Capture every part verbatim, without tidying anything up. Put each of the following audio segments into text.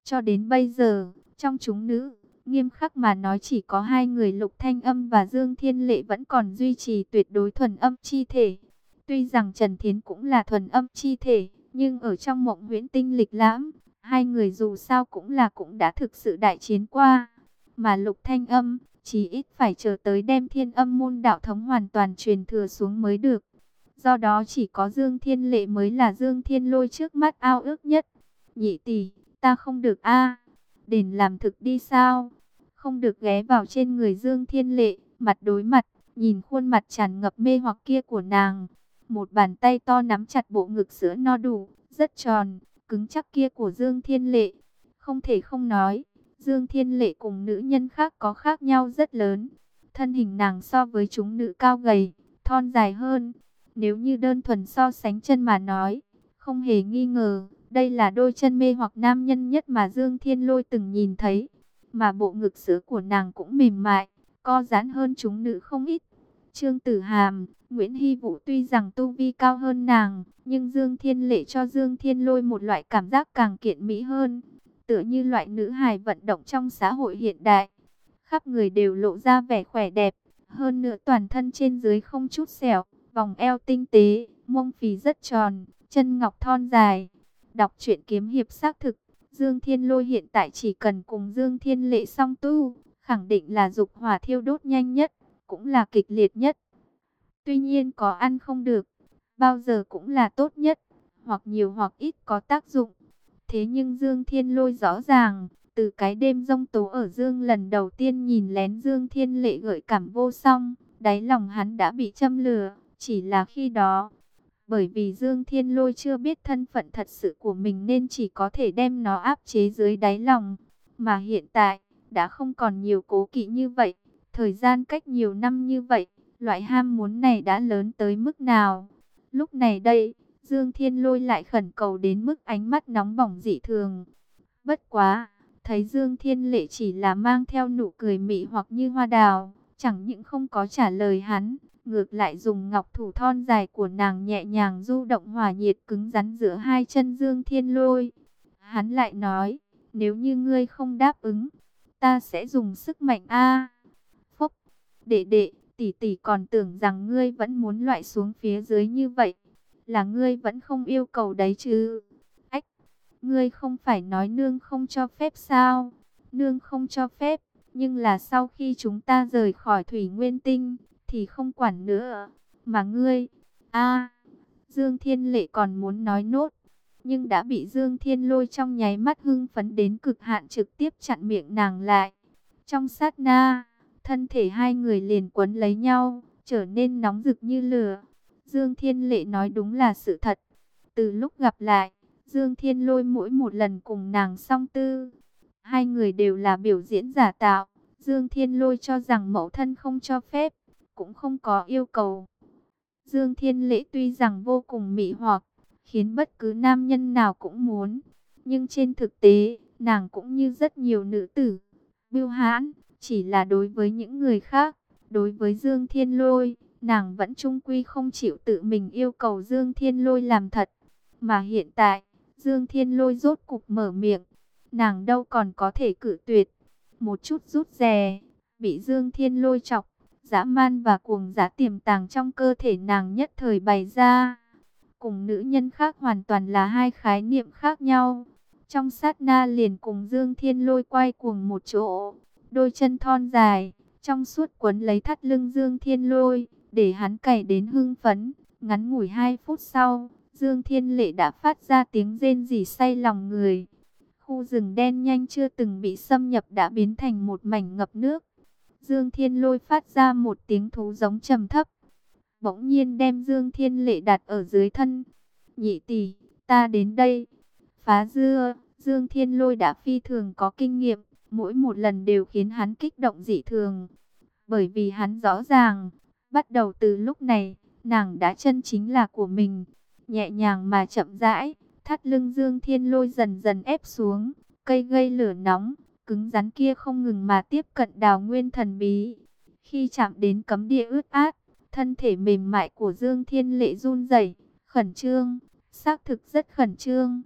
Cho đến bây giờ, trong chúng nữ, nghiêm khắc mà nói chỉ có hai người Lục Thanh Âm và Dương Thiên Lệ vẫn còn duy trì tuyệt đối thuần âm chi thể. Tuy rằng Trần Thiến cũng là thuần âm chi thể, nhưng ở trong mộng huyễn tinh lịch lãm, hai người dù sao cũng là cũng đã thực sự đại chiến qua. Mà Lục Thanh Âm, chỉ ít phải chờ tới đem Thiên Âm môn đạo thống hoàn toàn truyền thừa xuống mới được. Do đó chỉ có Dương Thiên Lệ mới là Dương Thiên Lôi trước mắt ao ước nhất. Nhị tỷ, ta không được a, đền làm thực đi sao? Không được ghé vào trên người Dương Thiên Lệ, mặt đối mặt, nhìn khuôn mặt tràn ngập mê hoặc kia của nàng. Một bàn tay to nắm chặt bộ ngực sữa no đủ, rất tròn, cứng chắc kia của Dương Thiên Lệ. Không thể không nói, Dương Thiên Lệ cùng nữ nhân khác có khác nhau rất lớn. Thân hình nàng so với chúng nữ cao gầy, thon dài hơn. Nếu như đơn thuần so sánh chân mà nói, không hề nghi ngờ, đây là đôi chân mê hoặc nam nhân nhất mà Dương Thiên Lôi từng nhìn thấy. Mà bộ ngực sữa của nàng cũng mềm mại, co giãn hơn chúng nữ không ít. Trương Tử Hàm, Nguyễn Hy Vũ tuy rằng tu vi cao hơn nàng, nhưng Dương Thiên Lệ cho Dương Thiên Lôi một loại cảm giác càng kiện mỹ hơn. Tựa như loại nữ hài vận động trong xã hội hiện đại. Khắp người đều lộ ra vẻ khỏe đẹp, hơn nữa toàn thân trên dưới không chút sẹo, vòng eo tinh tế, mông phì rất tròn, chân ngọc thon dài. Đọc truyện kiếm hiệp xác thực, Dương Thiên Lôi hiện tại chỉ cần cùng Dương Thiên Lệ song tu, khẳng định là dục hỏa thiêu đốt nhanh nhất, cũng là kịch liệt nhất. Tuy nhiên có ăn không được, bao giờ cũng là tốt nhất, hoặc nhiều hoặc ít có tác dụng. Thế nhưng Dương Thiên Lôi rõ ràng, từ cái đêm giông tố ở Dương lần đầu tiên nhìn lén Dương Thiên Lệ gợi cảm vô song, đáy lòng hắn đã bị châm lửa, chỉ là khi đó. Bởi vì Dương Thiên Lôi chưa biết thân phận thật sự của mình nên chỉ có thể đem nó áp chế dưới đáy lòng. Mà hiện tại, đã không còn nhiều cố kỵ như vậy. Thời gian cách nhiều năm như vậy, loại ham muốn này đã lớn tới mức nào? Lúc này đây, Dương Thiên Lôi lại khẩn cầu đến mức ánh mắt nóng bỏng dị thường. Bất quá, thấy Dương Thiên Lệ chỉ là mang theo nụ cười mị hoặc như hoa đào, chẳng những không có trả lời hắn, ngược lại dùng ngọc thủ thon dài của nàng nhẹ nhàng du động hỏa nhiệt cứng rắn giữa hai chân Dương Thiên Lôi. Hắn lại nói, nếu như ngươi không đáp ứng, ta sẽ dùng sức mạnh a. Phúc, đệ đệ, tỷ tỷ còn tưởng rằng ngươi vẫn muốn loại xuống phía dưới như vậy, là ngươi vẫn không yêu cầu đấy chứ. Ách, ngươi không phải nói nương không cho phép sao? Nương không cho phép, nhưng là sau khi chúng ta rời khỏi Thủy Nguyên Tinh thì không quản nữa. Mà ngươi, a, Dương Thiên Lệ còn muốn nói nốt, nhưng đã bị Dương Thiên Lôi trong nháy mắt hưng phấn đến cực hạn trực tiếp chặn miệng nàng lại. Trong sát na, thân thể hai người liền quấn lấy nhau, trở nên nóng rực như lửa. Dương Thiên Lệ nói đúng là sự thật. Từ lúc gặp lại, Dương Thiên Lôi mỗi một lần cùng nàng song tư, hai người đều là biểu diễn giả tạo. Dương Thiên Lôi cho rằng mẫu thân không cho phép, cũng không có yêu cầu. Dương Thiên Lễ tuy rằng vô cùng mị hoặc, khiến bất cứ nam nhân nào cũng muốn, nhưng trên thực tế, nàng cũng như rất nhiều nữ tử, bưu hãn, chỉ là đối với những người khác, đối với Dương Thiên Lôi, nàng vẫn chung quy không chịu tự mình yêu cầu Dương Thiên Lôi làm thật. Mà hiện tại, Dương Thiên Lôi rốt cục mở miệng, nàng đâu còn có thể cự tuyệt. Một chút rút rè, bị Dương Thiên Lôi chọc, dã man và cuồng dã tiềm tàng trong cơ thể nàng nhất thời bày ra. Cùng nữ nhân khác hoàn toàn là hai khái niệm khác nhau. Trong sát na liền cùng Dương Thiên Lôi quay cuồng một chỗ, đôi chân thon dài, trong suốt quấn lấy thắt lưng Dương Thiên Lôi, để hắn cày đến hưng phấn. Ngắn ngủi hai phút sau, Dương Thiên Lệ đã phát ra tiếng rên rỉ say lòng người. Khu rừng đen nhanh chưa từng bị xâm nhập đã biến thành một mảnh ngập nước. Dương Thiên Lôi phát ra một tiếng thú giống trầm thấp, bỗng nhiên đem Dương Thiên Lệ đặt ở dưới thân. Nhị tỷ, ta đến đây. Phá dưa, Dương Thiên Lôi đã phi thường có kinh nghiệm, mỗi một lần đều khiến hắn kích động dị thường. Bởi vì hắn rõ ràng, bắt đầu từ lúc này, nàng đã chân chính là của mình. Nhẹ nhàng mà chậm rãi, thắt lưng Dương Thiên Lôi dần dần ép xuống, cây gây lửa nóng, cứng rắn kia không ngừng mà tiếp cận đào nguyên thần bí. Khi chạm đến cấm địa ướt át, thân thể mềm mại của Dương Thiên Lệ run rẩy, khẩn trương, xác thực rất khẩn trương.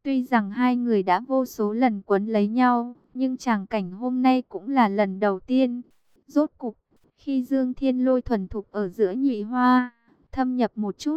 Tuy rằng hai người đã vô số lần quấn lấy nhau, nhưng tràng cảnh hôm nay cũng là lần đầu tiên. Rốt cục, khi Dương Thiên Lôi thuần thục ở giữa nhụy hoa, thâm nhập một chút,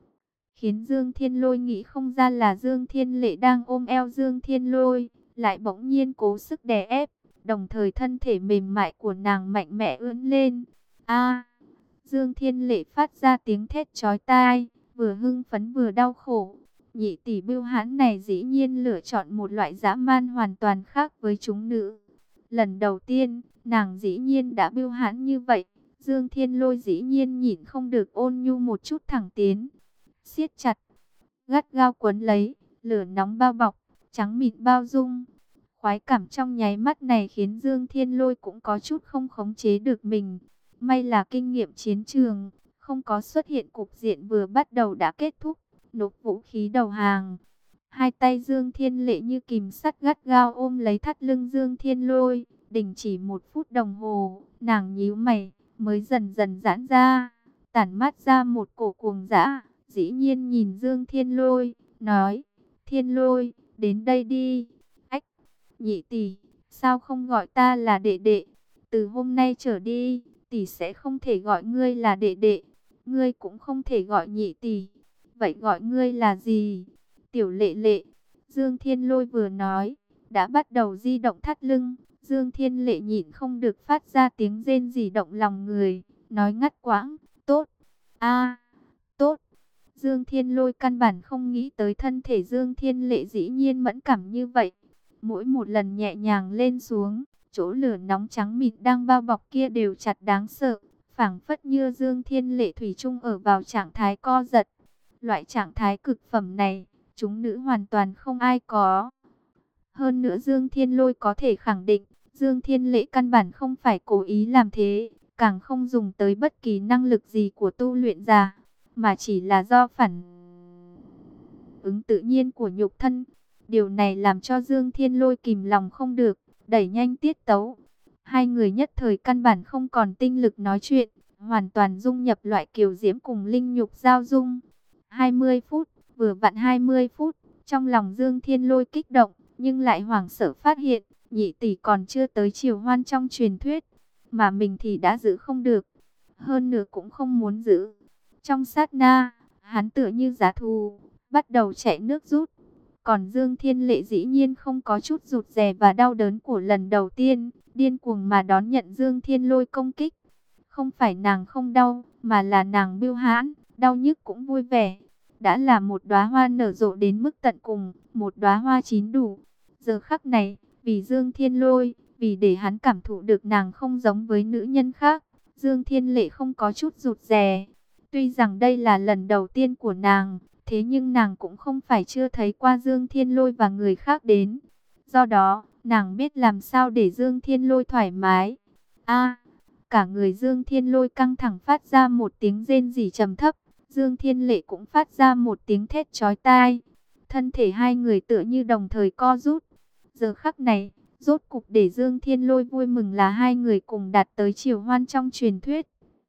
khiến Dương Thiên Lôi nghĩ không ra là Dương Thiên Lệ đang ôm eo Dương Thiên Lôi, lại bỗng nhiên cố sức đè ép, đồng thời thân thể mềm mại của nàng mạnh mẽ ưỡn lên. A! Dương Thiên Lệ phát ra tiếng thét chói tai, vừa hưng phấn vừa đau khổ. Nhị tỷ bưu hãn này dĩ nhiên lựa chọn một loại dã man hoàn toàn khác với chúng nữ. Lần đầu tiên, nàng dĩ nhiên đã bưu hãn như vậy. Dương Thiên Lôi dĩ nhiên nhịn không được ôn nhu một chút thẳng tiến, siết chặt, gắt gao quấn lấy, lửa nóng bao bọc, trắng mịn bao dung. Khoái cảm trong nháy mắt này khiến Dương Thiên Lôi cũng có chút không khống chế được mình. May là kinh nghiệm chiến trường, không có xuất hiện cục diện vừa bắt đầu đã kết thúc, nộp vũ khí đầu hàng. Hai tay Dương Thiên Lệ như kìm sắt gắt gao ôm lấy thắt lưng Dương Thiên Lôi, đình chỉ một phút đồng hồ, nàng nhíu mày, mới dần dần giãn ra, tản mát ra một cổ cuồng dã, dĩ nhiên nhìn Dương Thiên Lôi, nói, Thiên Lôi, đến đây đi. Ách, nhị tỷ, sao không gọi ta là đệ đệ? Từ hôm nay trở đi, tỷ sẽ không thể gọi ngươi là đệ đệ, ngươi cũng không thể gọi nhị tỷ. Vậy gọi ngươi là gì? Tiểu Lệ Lệ. Dương Thiên Lôi vừa nói, đã bắt đầu di động thắt lưng. Dương Thiên Lệ nhịn không được phát ra tiếng rên rỉ động lòng người, nói ngắt quãng, tốt, a, tốt. Dương Thiên Lôi căn bản không nghĩ tới thân thể Dương Thiên Lệ dĩ nhiên mẫn cảm như vậy. Mỗi một lần nhẹ nhàng lên xuống, chỗ lửa nóng trắng mịn đang bao bọc kia đều chặt đáng sợ, phảng phất như Dương Thiên Lệ thủy chung ở vào trạng thái co giật. Loại trạng thái cực phẩm này, chúng nữ hoàn toàn không ai có. Hơn nữa Dương Thiên Lôi có thể khẳng định, Dương Thiên Lệ căn bản không phải cố ý làm thế, càng không dùng tới bất kỳ năng lực gì của tu luyện giả, mà chỉ là do phản ứng tự nhiên của nhục thân. Điều này làm cho Dương Thiên Lôi kìm lòng không được, đẩy nhanh tiết tấu. Hai người nhất thời căn bản không còn tinh lực nói chuyện, hoàn toàn dung nhập loại kiều diễm cùng linh nhục giao dung. hai mươi phút, vừa vặn hai mươi phút, trong lòng Dương Thiên Lôi kích động, nhưng lại hoảng sợ phát hiện, nhị tỷ còn chưa tới chiều hoan trong truyền thuyết, mà mình thì đã giữ không được, hơn nữa cũng không muốn giữ. Trong sát na, hắn tựa như giá thù, bắt đầu chạy nước rút. Còn Dương Thiên Lệ dĩ nhiên không có chút rụt rè và đau đớn của lần đầu tiên, điên cuồng mà đón nhận Dương Thiên Lôi công kích. Không phải nàng không đau, mà là nàng bưu hãn, đau nhức cũng vui vẻ. Đã là một đóa hoa nở rộ đến mức tận cùng, một đóa hoa chín đủ. Giờ khắc này, vì Dương Thiên Lôi, vì để hắn cảm thụ được nàng không giống với nữ nhân khác, Dương Thiên Lệ không có chút rụt rè. Tuy rằng đây là lần đầu tiên của nàng, thế nhưng nàng cũng không phải chưa thấy qua Dương Thiên Lôi và người khác đến. Do đó, nàng biết làm sao để Dương Thiên Lôi thoải mái. A, cả người Dương Thiên Lôi căng thẳng phát ra một tiếng rên rỉ trầm thấp. Dương Thiên Lệ cũng phát ra một tiếng thét chói tai. Thân thể hai người tựa như đồng thời co rút. Giờ khắc này, rốt cục để Dương Thiên Lôi vui mừng là hai người cùng đạt tới chiều hoan trong truyền thuyết.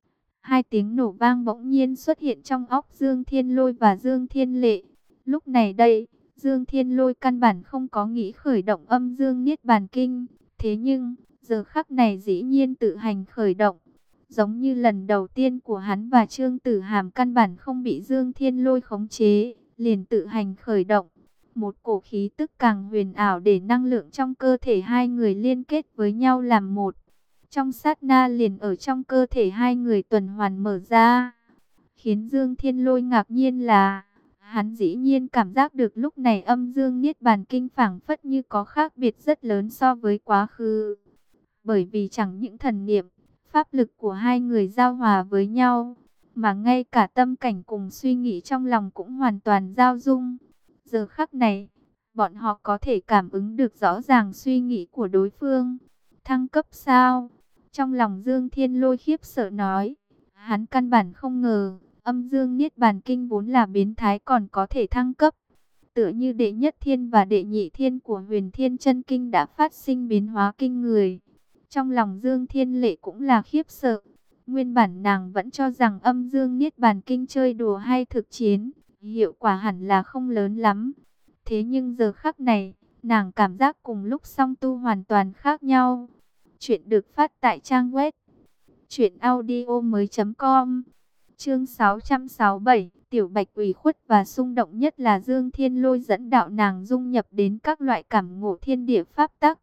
Hai tiếng nổ vang bỗng nhiên xuất hiện trong óc Dương Thiên Lôi và Dương Thiên Lệ. Lúc này đây, Dương Thiên Lôi căn bản không có nghĩ khởi động âm dương niết bàn kinh. Thế nhưng, giờ khắc này dĩ nhiên tự hành khởi động. Giống như lần đầu tiên của hắn và Trương Tử Hàm căn bản không bị Dương Thiên Lôi khống chế, liền tự hành khởi động. Một cổ khí tức càng huyền ảo để năng lượng trong cơ thể hai người liên kết với nhau làm một. Trong sát na liền ở trong cơ thể hai người tuần hoàn mở ra. Khiến Dương Thiên Lôi ngạc nhiên là, hắn dĩ nhiên cảm giác được lúc này âm dương niết bàn kinh phảng phất như có khác biệt rất lớn so với quá khứ. Bởi vì chẳng những thần niệm, pháp lực của hai người giao hòa với nhau, mà ngay cả tâm cảnh cùng suy nghĩ trong lòng cũng hoàn toàn giao dung. Giờ khắc này, bọn họ có thể cảm ứng được rõ ràng suy nghĩ của đối phương. Thăng cấp sao? Trong lòng Dương Thiên Lôi khiếp sợ nói, hắn căn bản không ngờ, âm dương niết bàn kinh vốn là biến thái còn có thể thăng cấp. Tựa như đệ nhất thiên và đệ nhị thiên của huyền thiên chân kinh đã phát sinh biến hóa kinh người. Trong lòng Dương Thiên Lệ cũng là khiếp sợ. Nguyên bản nàng vẫn cho rằng âm dương niết bàn kinh chơi đùa hay thực chiến, hiệu quả hẳn là không lớn lắm. Thế nhưng giờ khắc này, nàng cảm giác cùng lúc song tu hoàn toàn khác nhau. Chuyện được phát tại trang web truyện audio mới chấm com. Chương sáu trăm sáu mươi bảy, Tiểu Bạch ủy khuất và xung động nhất là Dương Thiên Lôi dẫn đạo nàng dung nhập đến các loại cảm ngộ thiên địa pháp tắc.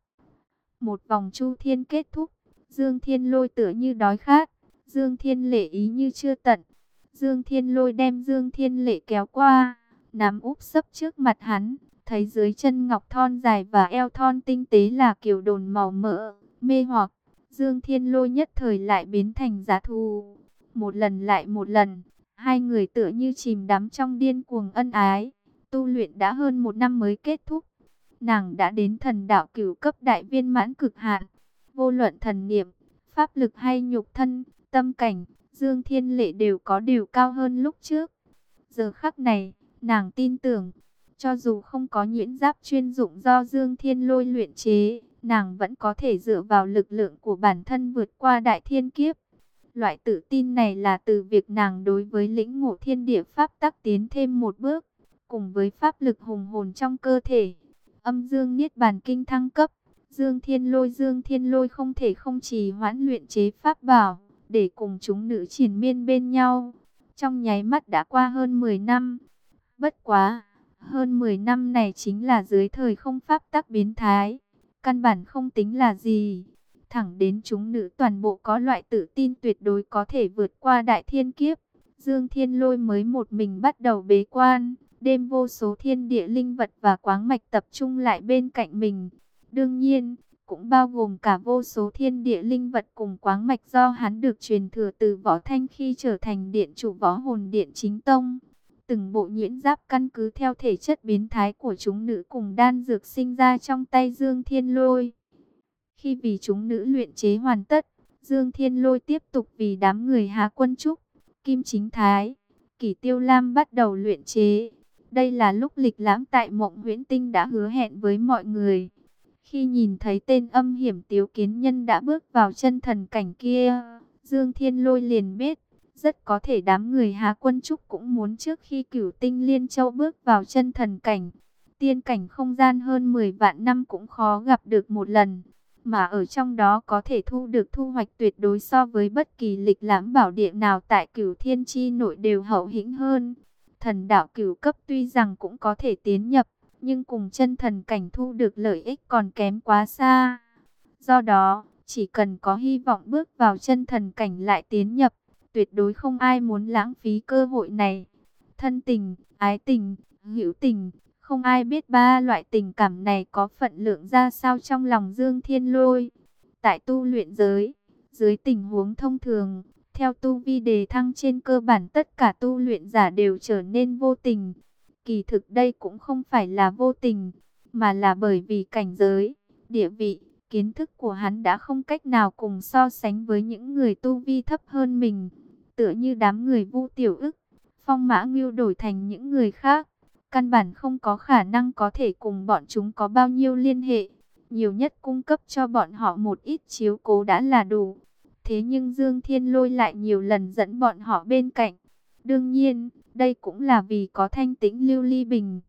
Một vòng chu thiên kết thúc, Dương Thiên Lôi tựa như đói khát, Dương Thiên Lệ ý như chưa tận. Dương Thiên Lôi đem Dương Thiên Lệ kéo qua, nắm úp sấp trước mặt hắn, thấy dưới chân ngọc thon dài và eo thon tinh tế là kiều đồn màu mỡ, mê hoặc. Dương Thiên Lôi nhất thời lại biến thành giá thù. Một lần lại một lần, hai người tựa như chìm đắm trong điên cuồng ân ái. Tu luyện đã hơn một năm mới kết thúc. Nàng đã đến thần đạo cửu cấp đại viên mãn cực hạn. Vô luận thần niệm, pháp lực hay nhục thân, tâm cảnh, Dương Thiên Lệ đều có điều cao hơn lúc trước. Giờ khắc này, nàng tin tưởng, cho dù không có nhuyễn giáp chuyên dụng do Dương Thiên Lôi luyện chế, nàng vẫn có thể dựa vào lực lượng của bản thân vượt qua đại thiên kiếp. Loại tự tin này là từ việc nàng đối với lĩnh ngộ thiên địa pháp tắc tiến thêm một bước, cùng với pháp lực hùng hồn trong cơ thể. Âm dương niết bàn kinh thăng cấp, Dương Thiên Lôi Dương Thiên Lôi không thể không trì hoãn luyện chế pháp bảo, để cùng chúng nữ triền miên bên nhau. Trong nháy mắt đã qua hơn mười năm. Bất quá, hơn mười năm này chính là dưới thời không pháp tắc biến thái. Căn bản không tính là gì. Thẳng đến chúng nữ toàn bộ có loại tự tin tuyệt đối có thể vượt qua đại thiên kiếp. Dương Thiên Lôi mới một mình bắt đầu bế quan. Đêm vô số thiên địa linh vật và quáng mạch tập trung lại bên cạnh mình. Đương nhiên, cũng bao gồm cả vô số thiên địa linh vật cùng quáng mạch do hắn được truyền thừa từ Võ Thanh khi trở thành điện chủ Võ Hồn Điện chính tông. Từng bộ nhuyễn giáp căn cứ theo thể chất biến thái của chúng nữ cùng đan dược sinh ra trong tay Dương Thiên Lôi. Khi vì chúng nữ luyện chế hoàn tất, Dương Thiên Lôi tiếp tục vì đám người Hà Quân Trúc, Kim Chính Thái, Kỷ Tiêu Lam bắt đầu luyện chế. Đây là lúc Lịch Lãm tại Mộng Huyễn Tinh đã hứa hẹn với mọi người. Khi nhìn thấy tên âm hiểm Tiếu Kiến Nhân đã bước vào chân thần cảnh kia, Dương Thiên Lôi liền biết, rất có thể đám người Hà Quân Trúc cũng muốn trước khi Cửu Tinh Liên Châu bước vào chân thần cảnh. Tiên cảnh không gian hơn mười vạn năm cũng khó gặp được một lần, mà ở trong đó có thể thu được thu hoạch tuyệt đối so với bất kỳ Lịch Lãm bảo địa nào tại Cửu Thiên Chi nội đều hậu hĩnh hơn. Thần đạo cửu cấp tuy rằng cũng có thể tiến nhập, nhưng cùng chân thần cảnh thu được lợi ích còn kém quá xa. Do đó, chỉ cần có hy vọng bước vào chân thần cảnh lại tiến nhập, tuyệt đối không ai muốn lãng phí cơ hội này. Thân tình, ái tình, hữu tình, không ai biết ba loại tình cảm này có phận lượng ra sao trong lòng Dương Thiên Lôi. Tại tu luyện giới, dưới tình huống thông thường, theo tu vi đề thăng trên cơ bản tất cả tu luyện giả đều trở nên vô tình. Kỳ thực đây cũng không phải là vô tình, mà là bởi vì cảnh giới, địa vị, kiến thức của hắn đã không cách nào cùng so sánh với những người tu vi thấp hơn mình. Tựa như đám người Vu Tiểu Ức, Phong Mã Ngưu đổi thành những người khác, căn bản không có khả năng có thể cùng bọn chúng có bao nhiêu liên hệ. Nhiều nhất cung cấp cho bọn họ một ít chiếu cố đã là đủ. Thế nhưng Dương Thiên Lôi lại nhiều lần dẫn bọn họ bên cạnh. Đương nhiên, đây cũng là vì có Thanh Tĩnh Lưu Ly Bình.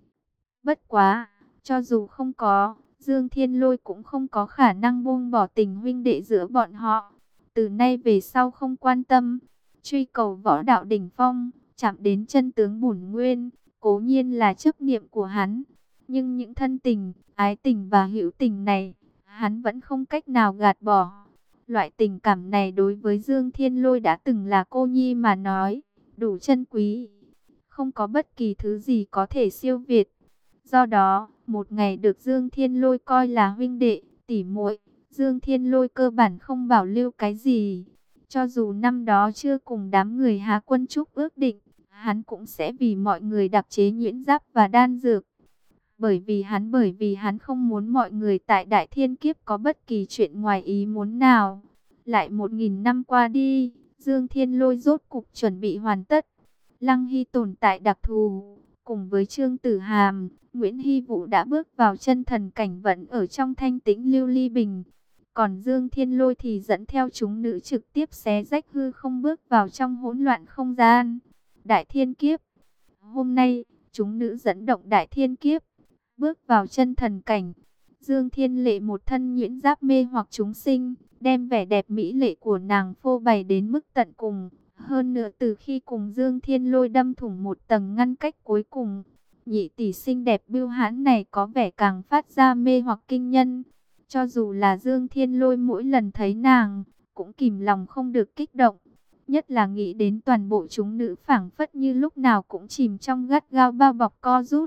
Bất quá, cho dù không có, Dương Thiên Lôi cũng không có khả năng buông bỏ tình huynh đệ giữa bọn họ. Từ nay về sau không quan tâm, truy cầu võ đạo đỉnh phong, chạm đến chân tướng bổn nguyên, cố nhiên là chấp niệm của hắn. Nhưng những thân tình, ái tình và hữu tình này, hắn vẫn không cách nào gạt bỏ. Loại tình cảm này đối với Dương Thiên Lôi đã từng là cô nhi mà nói, đủ chân quý. Không có bất kỳ thứ gì có thể siêu việt. Do đó, một ngày được Dương Thiên Lôi coi là huynh đệ, tỷ muội, Dương Thiên Lôi cơ bản không bảo lưu cái gì. Cho dù năm đó chưa cùng đám người Hà Quân Trúc ước định, hắn cũng sẽ vì mọi người đặc chế nhuyễn giáp và đan dược. Bởi vì hắn bởi vì hắn không muốn mọi người tại Đại Thiên Kiếp có bất kỳ chuyện ngoài ý muốn nào. Lại một nghìn năm qua đi, Dương Thiên Lôi rốt cục chuẩn bị hoàn tất. Lăng Hy tồn tại đặc thù, cùng với Trương Tử Hàm, Nguyễn Hy Vũ đã bước vào chân thần cảnh vẫn ở trong Thanh Tĩnh Lưu Ly Bình. Còn Dương Thiên Lôi thì dẫn theo chúng nữ trực tiếp xé rách hư không bước vào trong hỗn loạn không gian. Đại Thiên Kiếp. Hôm nay, chúng nữ dẫn động đại thiên kiếp, bước vào chân thần cảnh. Dương Thiên Lệ một thân nhuyễn giáp mê hoặc chúng sinh, đem vẻ đẹp mỹ lệ của nàng phô bày đến mức tận cùng. Hơn nữa từ khi cùng Dương Thiên Lôi đâm thủng một tầng ngăn cách cuối cùng, nhị tỷ xinh đẹp bưu hãn này có vẻ càng phát ra mê hoặc kinh nhân. Cho dù là Dương Thiên Lôi mỗi lần thấy nàng, cũng kìm lòng không được kích động. Nhất là nghĩ đến toàn bộ chúng nữ phảng phất như lúc nào cũng chìm trong gắt gao bao bọc co rút.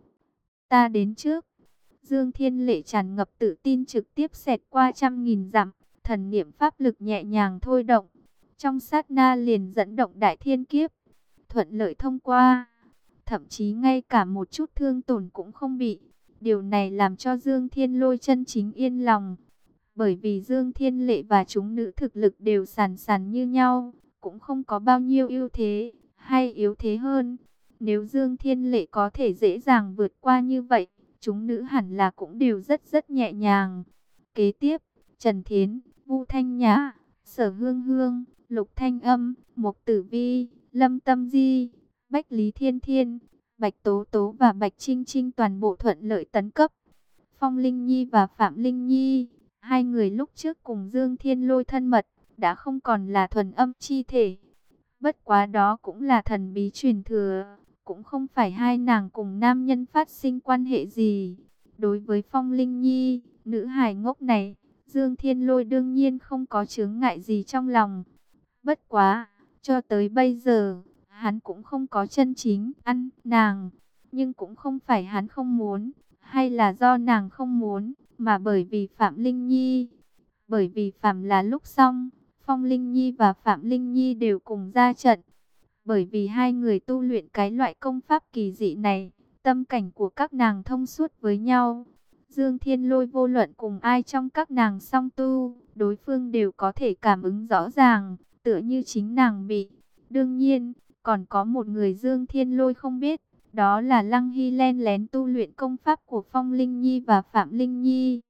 Ta đến trước. Dương Thiên Lệ tràn ngập tự tin trực tiếp xẹt qua trăm nghìn dặm, thần niệm pháp lực nhẹ nhàng thôi động. Trong sát na liền dẫn động đại thiên kiếp, thuận lợi thông qua. Thậm chí ngay cả một chút thương tổn cũng không bị. Điều này làm cho Dương Thiên Lôi chân chính yên lòng. Bởi vì Dương Thiên Lệ và chúng nữ thực lực đều sàn sàn như nhau, cũng không có bao nhiêu ưu thế, hay yếu thế hơn. Nếu Dương Thiên Lệ có thể dễ dàng vượt qua như vậy, chúng nữ hẳn là cũng đều rất rất nhẹ nhàng. Kế tiếp, Trần Thiến, Vu Thanh Nhã, Sở Hương Hương, Lục Thanh Âm, Mộc Tử Vi, Lâm Tâm Di, Bách Lý Thiên Thiên, Bạch Tố Tố và Bạch Trinh Trinh toàn bộ thuận lợi tấn cấp. Phong Linh Nhi và Phạm Linh Nhi, hai người lúc trước cùng Dương Thiên Lôi thân mật, đã không còn là thuần âm chi thể. Bất quá đó cũng là thần bí truyền thừa, cũng không phải hai nàng cùng nam nhân phát sinh quan hệ gì. Đối với Phong Linh Nhi, nữ hài ngốc này, Dương Thiên Lôi đương nhiên không có chướng ngại gì trong lòng. Bất quá, cho tới bây giờ, hắn cũng không có chân chính ăn nàng, nhưng cũng không phải hắn không muốn, hay là do nàng không muốn, mà bởi vì Phạm Linh Nhi. Bởi vì Phạm là lúc xong, Phong Linh Nhi và Phạm Linh Nhi đều cùng ra trận. Bởi vì hai người tu luyện cái loại công pháp kỳ dị này, tâm cảnh của các nàng thông suốt với nhau. Dương Thiên Lôi vô luận cùng ai trong các nàng song tu, đối phương đều có thể cảm ứng rõ ràng, tựa như chính nàng bị. Đương nhiên, còn có một người Dương Thiên Lôi không biết, đó là Lăng Hy len lén tu luyện công pháp của Phong Linh Nhi và Phạm Linh Nhi.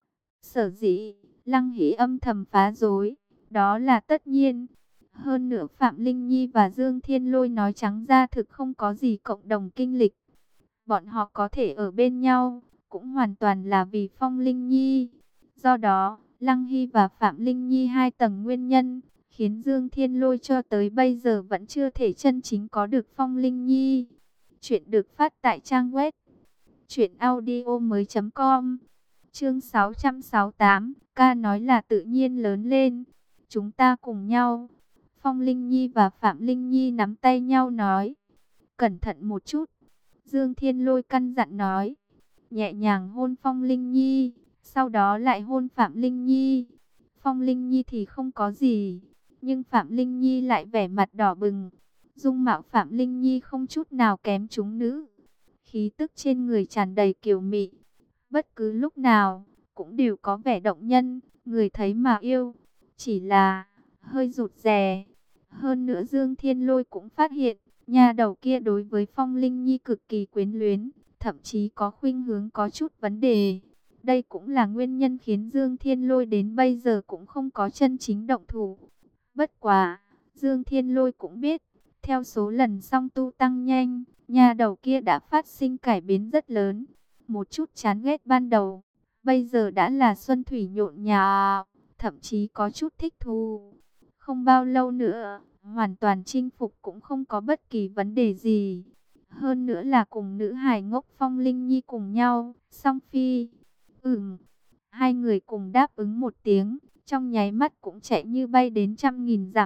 Sở dĩ, Lăng Hy âm thầm phá rối, đó là tất nhiên. Hơn nữa Phạm Linh Nhi và Dương Thiên Lôi nói trắng ra thực không có gì cộng đồng kinh lịch. Bọn họ có thể ở bên nhau, cũng hoàn toàn là vì Phong Linh Nhi. Do đó, Lăng Hy và Phạm Linh Nhi hai tầng nguyên nhân, khiến Dương Thiên Lôi cho tới bây giờ vẫn chưa thể chân chính có được Phong Linh Nhi. Chuyện được phát tại trang web truyện audio mới chấm com. Chương sáu trăm sáu mươi tám, ca nói là tự nhiên lớn lên. Chúng ta cùng nhau. Phong Linh Nhi và Phạm Linh Nhi nắm tay nhau nói. Cẩn thận một chút. Dương Thiên Lôi căn dặn nói. Nhẹ nhàng hôn Phong Linh Nhi, sau đó lại hôn Phạm Linh Nhi. Phong Linh Nhi thì không có gì, nhưng Phạm Linh Nhi lại vẻ mặt đỏ bừng. Dung mạo Phạm Linh Nhi không chút nào kém chúng nữ. Khí tức trên người tràn đầy kiều mị. Bất cứ lúc nào, cũng đều có vẻ động nhân, người thấy mà yêu. Chỉ là, hơi rụt rè. Hơn nữa Dương Thiên Lôi cũng phát hiện, nhà đầu kia đối với Phong Linh Nhi cực kỳ quyến luyến, thậm chí có khuynh hướng có chút vấn đề. Đây cũng là nguyên nhân khiến Dương Thiên Lôi đến bây giờ cũng không có chân chính động thủ. Bất quá, Dương Thiên Lôi cũng biết, theo số lần song tu tăng nhanh, nhà đầu kia đã phát sinh cải biến rất lớn. Một chút chán ghét ban đầu, bây giờ đã là xuân thủy nhộn nhạo, thậm chí có chút thích thú. Không bao lâu nữa, hoàn toàn chinh phục cũng không có bất kỳ vấn đề gì. Hơn nữa là cùng nữ hài ngốc Phong Linh Nhi cùng nhau, song phi. Ừm, hai người cùng đáp ứng một tiếng, trong nháy mắt cũng chạy như bay đến trăm nghìn dặm.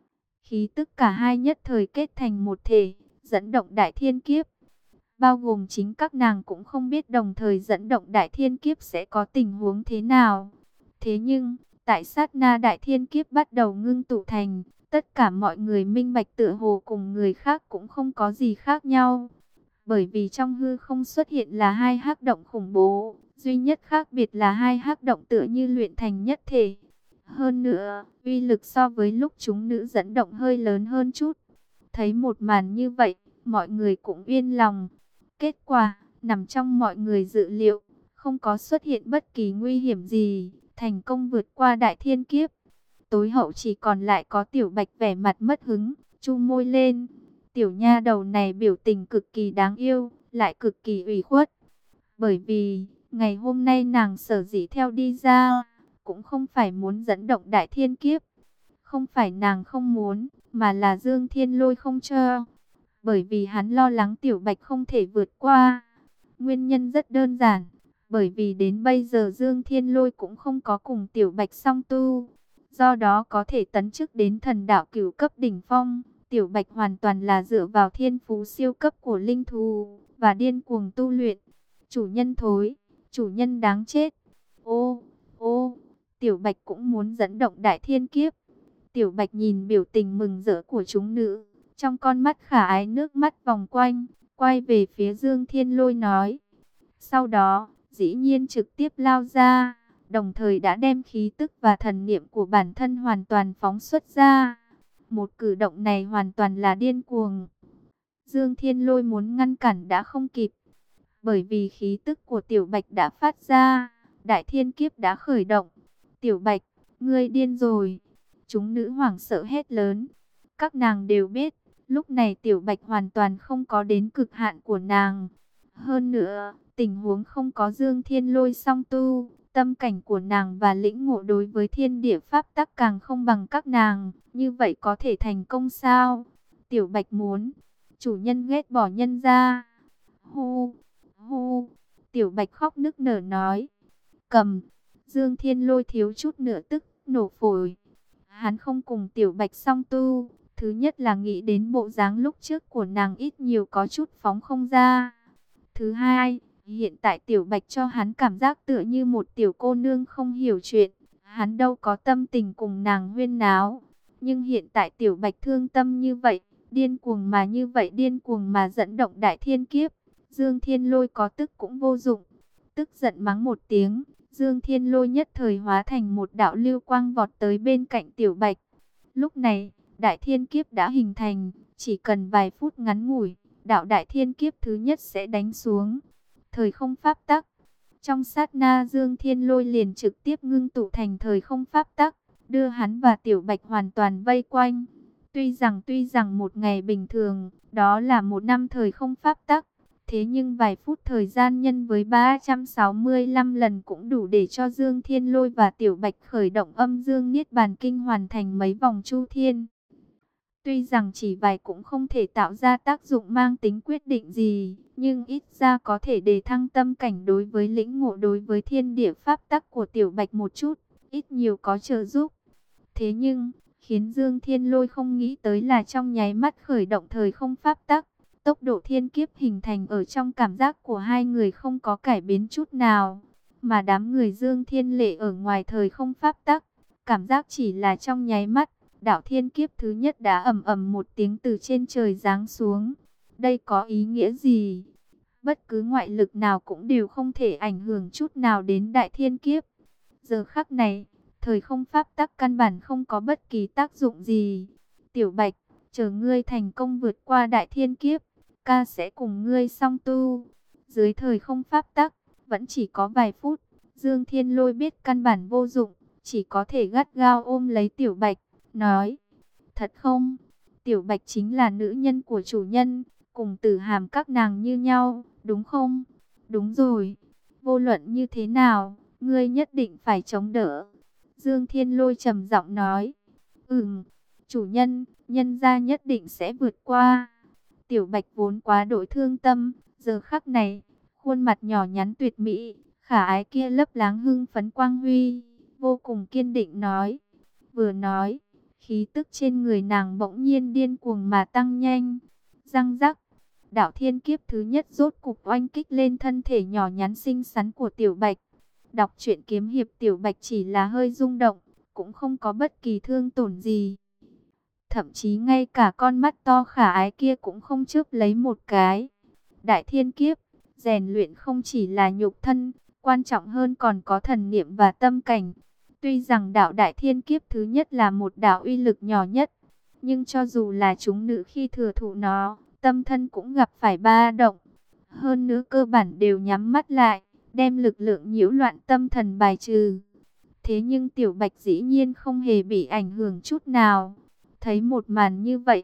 Khí tức cả hai nhất thời kết thành một thể, dẫn động đại thiên kiếp. Bao gồm chính các nàng cũng không biết đồng thời dẫn động đại thiên kiếp sẽ có tình huống thế nào. Thế nhưng, tại sát na đại thiên kiếp bắt đầu ngưng tụ thành, tất cả mọi người minh bạch tựa hồ cùng người khác cũng không có gì khác nhau. Bởi vì trong hư không xuất hiện là hai hắc động khủng bố, duy nhất khác biệt là hai hắc động tựa như luyện thành nhất thể. Hơn nữa, uy lực so với lúc chúng nữ dẫn động hơi lớn hơn chút. Thấy một màn như vậy, mọi người cũng yên lòng. Kết quả, nằm trong mọi người dự liệu, không có xuất hiện bất kỳ nguy hiểm gì, thành công vượt qua đại thiên kiếp. Tối hậu chỉ còn lại có Tiểu Bạch vẻ mặt mất hứng, chu môi lên. Tiểu nha đầu này biểu tình cực kỳ đáng yêu, lại cực kỳ ủy khuất. Bởi vì, ngày hôm nay nàng sở dĩ theo đi ra, cũng không phải muốn dẫn động đại thiên kiếp. Không phải nàng không muốn, mà là Dương Thiên Lôi không cho. Bởi vì hắn lo lắng Tiểu Bạch không thể vượt qua. Nguyên nhân rất đơn giản, bởi vì đến bây giờ Dương Thiên Lôi cũng không có cùng Tiểu Bạch song tu. Do đó có thể tấn chức đến thần đạo cửu cấp đỉnh phong. Tiểu Bạch hoàn toàn là dựa vào thiên phú siêu cấp của linh thú và điên cuồng tu luyện. Chủ nhân thối, chủ nhân đáng chết. Ô, ô, Tiểu Bạch cũng muốn dẫn động đại thiên kiếp. Tiểu Bạch nhìn biểu tình mừng rỡ của chúng nữ, trong con mắt khả ái nước mắt vòng quanh, quay về phía Dương Thiên Lôi nói. Sau đó, dĩ nhiên trực tiếp lao ra, đồng thời đã đem khí tức và thần niệm của bản thân hoàn toàn phóng xuất ra. Một cử động này hoàn toàn là điên cuồng. Dương Thiên Lôi muốn ngăn cản đã không kịp, bởi vì khí tức của Tiểu Bạch đã phát ra, đại thiên kiếp đã khởi động. Tiểu Bạch, ngươi điên rồi. Chúng nữ hoảng sợ hét lớn. Các nàng đều biết, lúc này Tiểu Bạch hoàn toàn không có đến cực hạn của nàng. Hơn nữa, tình huống không có Dương Thiên Lôi song tu, tâm cảnh của nàng và lĩnh ngộ đối với thiên địa pháp tắc càng không bằng các nàng. Như vậy có thể thành công sao? Tiểu Bạch muốn, chủ nhân ghét bỏ nhân ra. Hu, hu, Tiểu Bạch khóc nức nở nói. Cầm, Dương Thiên Lôi thiếu chút nữa tức nổ phổi. Hắn không cùng Tiểu Bạch song tu. Thứ nhất là nghĩ đến bộ dáng lúc trước của nàng ít nhiều có chút phóng không ra. Thứ hai, hiện tại Tiểu Bạch cho hắn cảm giác tựa như một tiểu cô nương không hiểu chuyện. Hắn đâu có tâm tình cùng nàng huyên náo. Nhưng hiện tại Tiểu Bạch thương tâm như vậy, điên cuồng mà như vậy điên cuồng mà dẫn động đại thiên kiếp. Dương Thiên Lôi có tức cũng vô dụng. Tức giận mắng một tiếng, Dương Thiên Lôi nhất thời hóa thành một đạo lưu quang vọt tới bên cạnh Tiểu Bạch. Lúc này, đại thiên kiếp đã hình thành, chỉ cần vài phút ngắn ngủi, đạo đại thiên kiếp thứ nhất sẽ đánh xuống. Thời không pháp tắc. Trong sát na Dương Thiên Lôi liền trực tiếp ngưng tụ thành thời không pháp tắc, đưa hắn và Tiểu Bạch hoàn toàn vây quanh. Tuy rằng tuy rằng một ngày bình thường, đó là một năm thời không pháp tắc. Thế nhưng vài phút thời gian nhân với ba trăm sáu mươi lăm lần cũng đủ để cho Dương Thiên Lôi và Tiểu Bạch khởi động âm dương niết bàn kinh hoàn thành mấy vòng chu thiên. Tuy rằng chỉ vài cũng không thể tạo ra tác dụng mang tính quyết định gì, nhưng ít ra có thể đề thăng tâm cảnh đối với lĩnh ngộ đối với thiên địa pháp tắc của Tiểu Bạch một chút, ít nhiều có trợ giúp. Thế nhưng, khiến Dương Thiên Lôi không nghĩ tới là trong nháy mắt khởi động thời không pháp tắc. Tốc độ thiên kiếp hình thành ở trong cảm giác của hai người không có cải biến chút nào. Mà đám người Dương Thiên Lệ ở ngoài thời không pháp tắc, cảm giác chỉ là trong nháy mắt, đạo thiên kiếp thứ nhất đã ầm ầm một tiếng từ trên trời giáng xuống. Đây có ý nghĩa gì? Bất cứ ngoại lực nào cũng đều không thể ảnh hưởng chút nào đến đại thiên kiếp. Giờ khắc này, thời không pháp tắc căn bản không có bất kỳ tác dụng gì. Tiểu Bạch, chờ ngươi thành công vượt qua đại thiên kiếp, ca sẽ cùng ngươi song tu. Dưới thời không pháp tắc, vẫn chỉ có vài phút, Dương Thiên Lôi biết căn bản vô dụng, chỉ có thể gắt gao ôm lấy Tiểu Bạch, nói: thật không? Tiểu Bạch chính là nữ nhân của chủ nhân, cùng Tử Hàm các nàng như nhau, đúng không? Đúng rồi, vô luận như thế nào, ngươi nhất định phải chống đỡ. Dương Thiên Lôi trầm giọng nói: ừm, chủ nhân, nhân gia nhất định sẽ vượt qua. Tiểu Bạch vốn quá đội thương tâm, giờ khắc này, khuôn mặt nhỏ nhắn tuyệt mỹ, khả ái kia lấp láng hưng phấn quang huy, vô cùng kiên định nói. Vừa nói, khí tức trên người nàng bỗng nhiên điên cuồng mà tăng nhanh. Răng rắc, đạo thiên kiếp thứ nhất rốt cục oanh kích lên thân thể nhỏ nhắn xinh xắn của Tiểu Bạch. Đọc truyện kiếm hiệp, Tiểu Bạch chỉ là hơi rung động, cũng không có bất kỳ thương tổn gì. Thậm chí ngay cả con mắt to khả ái kia cũng không chớp lấy một cái. Đại thiên kiếp, rèn luyện không chỉ là nhục thân, quan trọng hơn còn có thần niệm và tâm cảnh. Tuy rằng đạo đại thiên kiếp thứ nhất là một đạo uy lực nhỏ nhất, nhưng cho dù là chúng nữ khi thừa thụ nó, tâm thân cũng gặp phải ba động. Hơn nữa cơ bản đều nhắm mắt lại, đem lực lượng nhiễu loạn tâm thần bài trừ. Thế nhưng Tiểu Bạch dĩ nhiên không hề bị ảnh hưởng chút nào. Thấy một màn như vậy,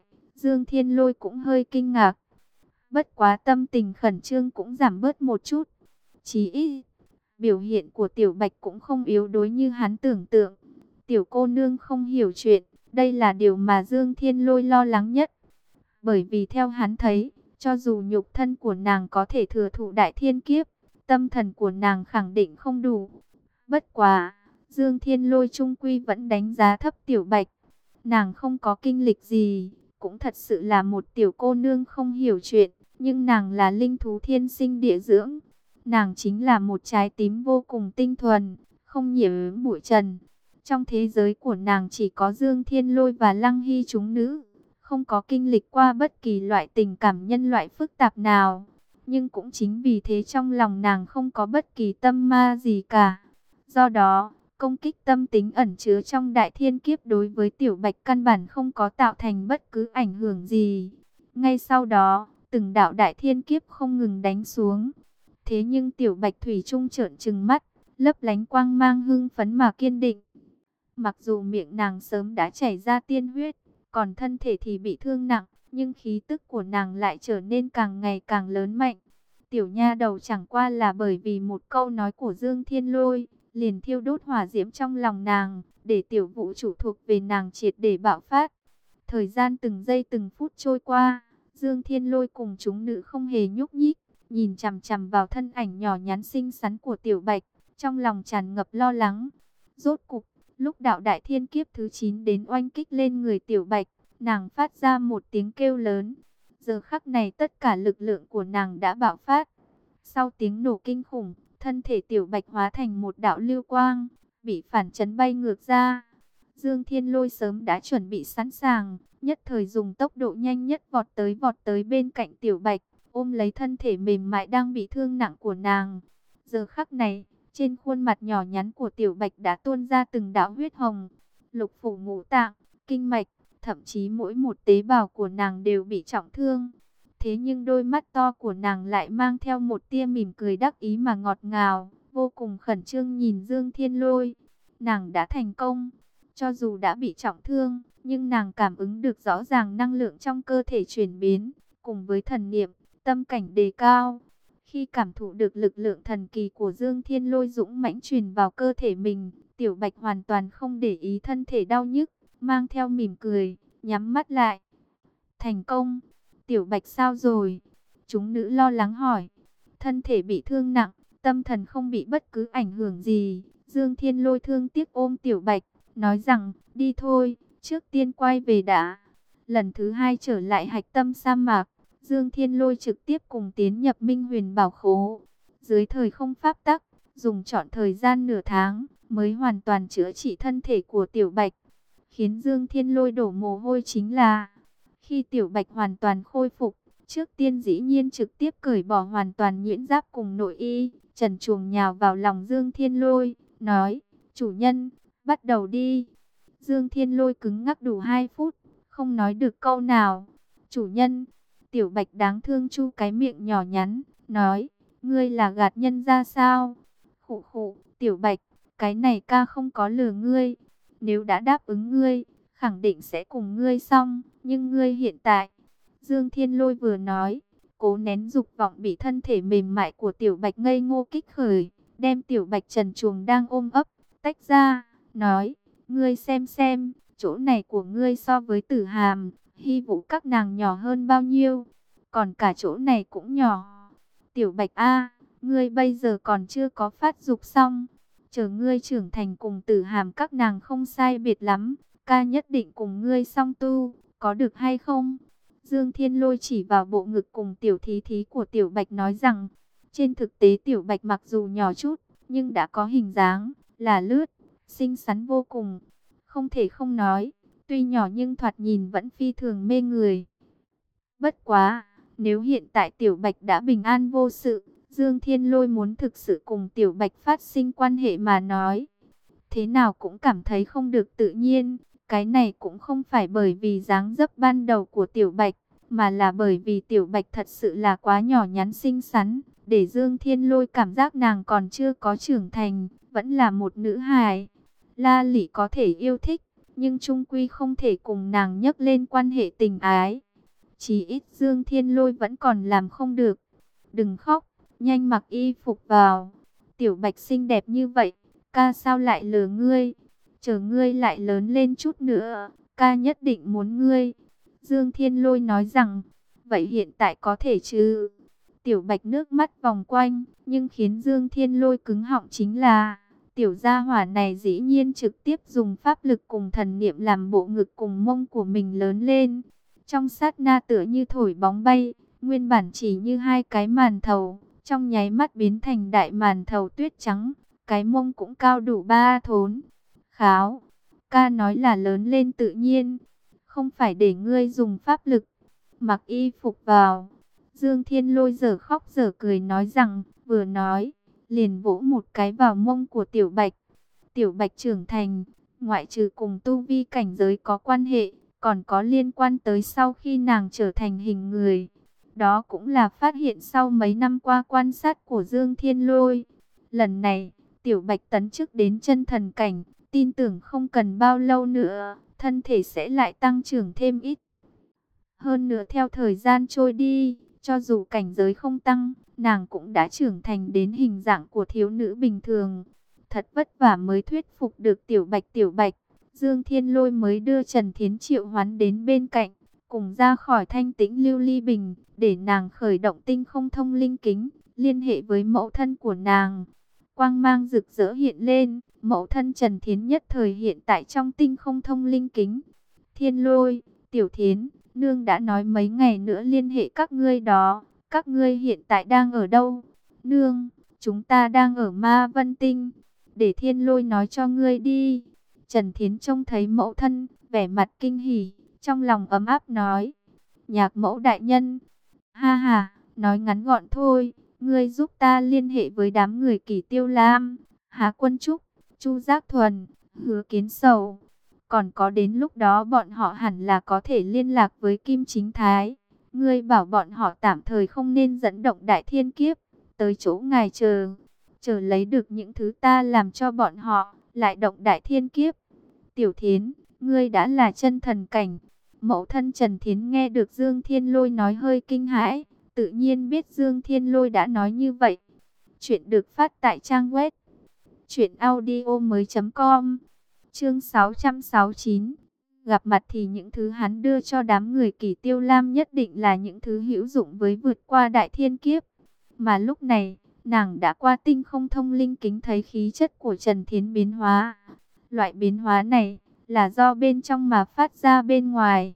Dương Thiên Lôi cũng hơi kinh ngạc. Bất quá tâm tình khẩn trương cũng giảm bớt một chút. Chí ít, biểu hiện của Tiểu Bạch cũng không yếu đuối như hắn tưởng tượng. Tiểu cô nương không hiểu chuyện, đây là điều mà Dương Thiên Lôi lo lắng nhất. Bởi vì theo hắn thấy, cho dù nhục thân của nàng có thể thừa thụ đại thiên kiếp, tâm thần của nàng khẳng định không đủ. Bất quá, Dương Thiên Lôi trung quy vẫn đánh giá thấp Tiểu Bạch. Nàng không có kinh lịch gì, cũng thật sự là một tiểu cô nương không hiểu chuyện, nhưng nàng là linh thú thiên sinh địa dưỡng. Nàng chính là một trái tim vô cùng tinh thuần, không nhiễm bụi trần. Trong thế giới của nàng chỉ có Dương Thiên Lôi và Lăng Hy chúng nữ, không có kinh lịch qua bất kỳ loại tình cảm nhân loại phức tạp nào. Nhưng cũng chính vì thế trong lòng nàng không có bất kỳ tâm ma gì cả. Do đó, công kích tâm tính ẩn chứa trong đại thiên kiếp đối với Tiểu Bạch căn bản không có tạo thành bất cứ ảnh hưởng gì. Ngay sau đó, từng đạo đại thiên kiếp không ngừng đánh xuống. Thế nhưng Tiểu Bạch thủy chung trợn trừng mắt, lấp lánh quang mang hưng phấn mà kiên định. Mặc dù miệng nàng sớm đã chảy ra tiên huyết, còn thân thể thì bị thương nặng, nhưng khí tức của nàng lại trở nên càng ngày càng lớn mạnh. Tiểu nha đầu chẳng qua là bởi vì một câu nói của Dương Thiên Lôi, liền thiêu đốt hỏa diễm trong lòng nàng, để tiểu vũ chủ thuộc về nàng triệt để bạo phát. Thời gian từng giây từng phút trôi qua, Dương Thiên Lôi cùng chúng nữ không hề nhúc nhích, nhìn chằm chằm vào thân ảnh nhỏ nhắn xinh xắn của Tiểu Bạch, trong lòng tràn ngập lo lắng. Rốt cục, lúc đạo đại thiên kiếp thứ chín đến oanh kích lên người Tiểu Bạch, nàng phát ra một tiếng kêu lớn. Giờ khắc này tất cả lực lượng của nàng đã bạo phát. Sau tiếng nổ kinh khủng, thân thể Tiểu Bạch hóa thành một đạo lưu quang, bị phản chấn bay ngược ra. Dương Thiên Lôi sớm đã chuẩn bị sẵn sàng, nhất thời dùng tốc độ nhanh nhất vọt tới vọt tới bên cạnh Tiểu Bạch, ôm lấy thân thể mềm mại đang bị thương nặng của nàng. Giờ khắc này, trên khuôn mặt nhỏ nhắn của Tiểu Bạch đã tuôn ra từng đạo huyết hồng. Lục phủ ngũ tạng, kinh mạch, thậm chí mỗi một tế bào của nàng đều bị trọng thương. Thế nhưng đôi mắt to của nàng lại mang theo một tia mỉm cười đắc ý mà ngọt ngào, vô cùng khẩn trương nhìn Dương Thiên Lôi. Nàng đã thành công, cho dù đã bị trọng thương, nhưng nàng cảm ứng được rõ ràng năng lượng trong cơ thể chuyển biến, cùng với thần niệm, tâm cảnh đề cao. Khi cảm thụ được lực lượng thần kỳ của Dương Thiên Lôi dũng mãnh truyền vào cơ thể mình, Tiểu Bạch hoàn toàn không để ý thân thể đau nhức, mang theo mỉm cười, nhắm mắt lại. Thành công! Tiểu Bạch sao rồi? Chúng nữ lo lắng hỏi. Thân thể bị thương nặng, tâm thần không bị bất cứ ảnh hưởng gì. Dương Thiên Lôi thương tiếc ôm Tiểu Bạch, nói rằng, đi thôi, trước tiên quay về đã. Lần thứ hai trở lại hạch tâm sa mạc, Dương Thiên Lôi trực tiếp cùng tiến nhập Minh Huyền Bảo Khố. Dưới thời không pháp tắc, dùng trọn thời gian nửa tháng, mới hoàn toàn chữa trị thân thể của Tiểu Bạch. Khiến Dương Thiên Lôi đổ mồ hôi chính là, khi Tiểu Bạch hoàn toàn khôi phục, trước tiên dĩ nhiên trực tiếp cởi bỏ hoàn toàn nhuyễn giáp cùng nội y, trần truồng nhào vào lòng Dương Thiên Lôi, nói, chủ nhân, bắt đầu đi. Dương Thiên Lôi cứng ngắc đủ hai phút, không nói được câu nào. Chủ nhân, Tiểu Bạch đáng thương chu cái miệng nhỏ nhắn, nói, ngươi là gạt nhân ra sao? Khụ khụ, Tiểu Bạch, cái này ca không có lừa ngươi. Nếu đã đáp ứng ngươi, khẳng định sẽ cùng ngươi xong, nhưng ngươi hiện tại. Dương Thiên Lôi vừa nói, cố nén dục vọng bị thân thể mềm mại của Tiểu Bạch ngây ngô kích khởi, đem Tiểu Bạch trần truồng đang ôm ấp, tách ra, nói, ngươi xem xem, chỗ này của ngươi so với Tử Hàm, Hy Vũ các nàng nhỏ hơn bao nhiêu, còn cả chỗ này cũng nhỏ. Tiểu Bạch a, ngươi bây giờ còn chưa có phát dục xong, chờ ngươi trưởng thành cùng Tử Hàm các nàng không sai biệt lắm, ca nhất định cùng ngươi song tu, có được hay không? Dương Thiên Lôi chỉ vào bộ ngực cùng tiểu thí thí của Tiểu Bạch nói rằng, trên thực tế Tiểu Bạch mặc dù nhỏ chút, nhưng đã có hình dáng, là lướt, xinh xắn vô cùng. Không thể không nói, tuy nhỏ nhưng thoạt nhìn vẫn phi thường mê người. Bất quá, nếu hiện tại Tiểu Bạch đã bình an vô sự, Dương Thiên Lôi muốn thực sự cùng Tiểu Bạch phát sinh quan hệ mà nói, thế nào cũng cảm thấy không được tự nhiên. Cái này cũng không phải bởi vì dáng dấp ban đầu của Tiểu Bạch, mà là bởi vì Tiểu Bạch thật sự là quá nhỏ nhắn xinh xắn, để Dương Thiên Lôi cảm giác nàng còn chưa có trưởng thành, vẫn là một nữ hài. La Lị có thể yêu thích, nhưng chung quy không thể cùng nàng nhắc lên quan hệ tình ái. Chỉ ít Dương Thiên Lôi vẫn còn làm không được. Đừng khóc, nhanh mặc y phục vào. Tiểu Bạch xinh đẹp như vậy, ca sao lại lừa ngươi? Chờ ngươi lại lớn lên chút nữa, ca nhất định muốn ngươi. Dương Thiên Lôi nói rằng, vậy hiện tại có thể chứ? Tiểu Bạch nước mắt vòng quanh, nhưng khiến Dương Thiên Lôi cứng họng chính là, tiểu gia hỏa này dĩ nhiên trực tiếp dùng pháp lực cùng thần niệm làm bộ ngực cùng mông của mình lớn lên. Trong sát na tựa như thổi bóng bay, nguyên bản chỉ như hai cái màn thầu, trong nháy mắt biến thành đại màn thầu tuyết trắng, cái mông cũng cao đủ ba thốn. Kháo, ca nói là lớn lên tự nhiên, không phải để ngươi dùng pháp lực. Mặc y phục vào. Dương Thiên Lôi giờ khóc giờ cười nói rằng, vừa nói, liền vỗ một cái vào mông của Tiểu Bạch. Tiểu Bạch trưởng thành, ngoại trừ cùng tu vi cảnh giới có quan hệ, còn có liên quan tới sau khi nàng trở thành hình người. Đó cũng là phát hiện sau mấy năm qua quan sát của Dương Thiên Lôi. Lần này, Tiểu Bạch tấn chức đến chân thần cảnh, tin tưởng không cần bao lâu nữa, thân thể sẽ lại tăng trưởng thêm ít. Hơn nữa theo thời gian trôi đi, cho dù cảnh giới không tăng, nàng cũng đã trưởng thành đến hình dạng của thiếu nữ bình thường. Thật vất vả mới thuyết phục được Tiểu Bạch Tiểu Bạch, Dương Thiên Lôi mới đưa Trần Thiến triệu hoán đến bên cạnh, cùng ra khỏi thanh tĩnh lưu ly bình, để nàng khởi động tinh không thông linh kính, liên hệ với mẫu thân của nàng. Quang mang rực rỡ hiện lên, mẫu thân Trần Thiến nhất thời hiện tại trong tinh không thông linh kính. Thiên Lôi, Tiểu Thiến, nương đã nói mấy ngày nữa liên hệ các ngươi đó, các ngươi hiện tại đang ở đâu? Nương, chúng ta đang ở Ma Vân Tinh, để Thiên Lôi nói cho ngươi đi. Trần Thiến trông thấy mẫu thân, vẻ mặt kinh hỉ, trong lòng ấm áp nói, nhạc mẫu đại nhân, ha ha, nói ngắn gọn thôi, ngươi giúp ta liên hệ với đám người Kỷ Tiêu Lam, Há Quân Trúc, Chu Giác Thuần, Hứa Kiến Sầu. Còn có đến lúc đó bọn họ hẳn là có thể liên lạc với Kim Chính Thái. Ngươi bảo bọn họ tạm thời không nên dẫn động đại thiên kiếp, tới chỗ ngài chờ, chờ lấy được những thứ ta làm cho bọn họ, lại động đại thiên kiếp. Tiểu Thiến, ngươi đã là chân thần cảnh. Mẫu thân Trần Thiến nghe được Dương Thiên Lôi nói hơi kinh hãi, tự nhiên biết Dương Thiên Lôi đã nói như vậy. Chuyện được phát tại trang web truyện audio mới chấm com. Chương sáu trăm sáu mươi chín. Gặp mặt thì những thứ hắn đưa cho đám người Kỷ Tiêu Lam nhất định là những thứ hữu dụng với vượt qua đại thiên kiếp. Mà lúc này, nàng đã qua tinh không thông linh kính thấy khí chất của Trần Thiến biến hóa. Loại biến hóa này là do bên trong mà phát ra bên ngoài.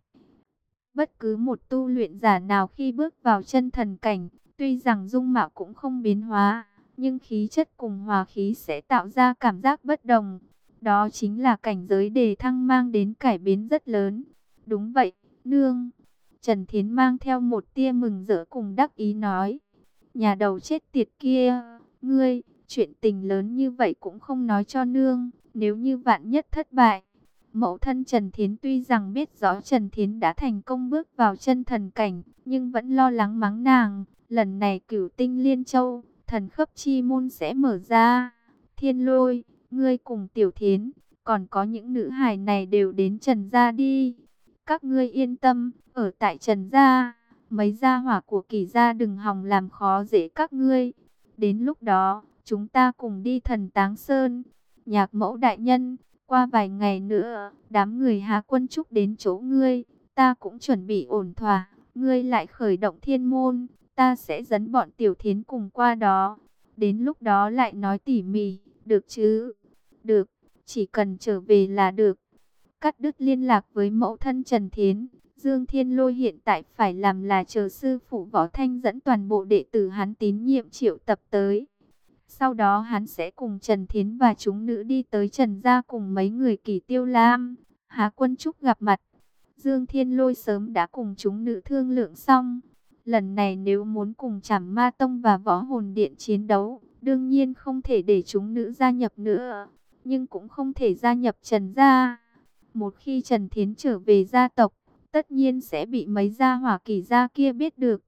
Bất cứ một tu luyện giả nào khi bước vào chân thần cảnh, tuy rằng dung mạo cũng không biến hóa, nhưng khí chất cùng hòa khí sẽ tạo ra cảm giác bất đồng. Đó chính là cảnh giới đề thăng mang đến cải biến rất lớn. Đúng vậy, nương. Trần Thiến mang theo một tia mừng rỡ cùng đắc ý nói. Nhà đầu chết tiệt kia, ngươi, chuyện tình lớn như vậy cũng không nói cho nương, nếu như vạn nhất thất bại. Mẫu thân Trần Thiến tuy rằng biết rõ Trần Thiến đã thành công bước vào chân thần cảnh, nhưng vẫn lo lắng mắng nàng. Lần này Cửu Tinh Liên Châu, thần khấp chi môn sẽ mở ra. Thiên Lôi, ngươi cùng Tiểu Thiến, còn có những nữ hài này đều đến Trần gia đi. Các ngươi yên tâm, ở tại Trần gia, mấy gia hỏa của Kỷ gia đừng hòng làm khó dễ các ngươi. Đến lúc đó, chúng ta cùng đi Thần Táng Sơn. Nhạc mẫu đại nhân, qua vài ngày nữa, đám người Há Quân Trúc đến chỗ ngươi, ta cũng chuẩn bị ổn thỏa, ngươi lại khởi động thiên môn, ta sẽ dẫn bọn Tiểu Thiến cùng qua đó. Đến lúc đó lại nói tỉ mỉ, được chứ? Được, chỉ cần trở về là được. Cắt đứt liên lạc với mẫu thân Trần Thiến, Dương Thiên Lôi hiện tại phải làm là chờ sư phụ Võ Thanh dẫn toàn bộ đệ tử hắn tín nhiệm triệu tập tới. Sau đó hắn sẽ cùng Trần Thiến và chúng nữ đi tới Trần gia cùng mấy người Kỷ Tiêu Lam, Há Quân Trúc gặp mặt. Dương Thiên Lôi sớm đã cùng chúng nữ thương lượng xong. Lần này nếu muốn cùng Trảm Ma Tông và Võ Hồn Điện chiến đấu, đương nhiên không thể để chúng nữ gia nhập nữa, nhưng cũng không thể gia nhập Trần gia. Một khi Trần Thiến trở về gia tộc, tất nhiên sẽ bị mấy gia hỏa Kỷ gia kia biết được.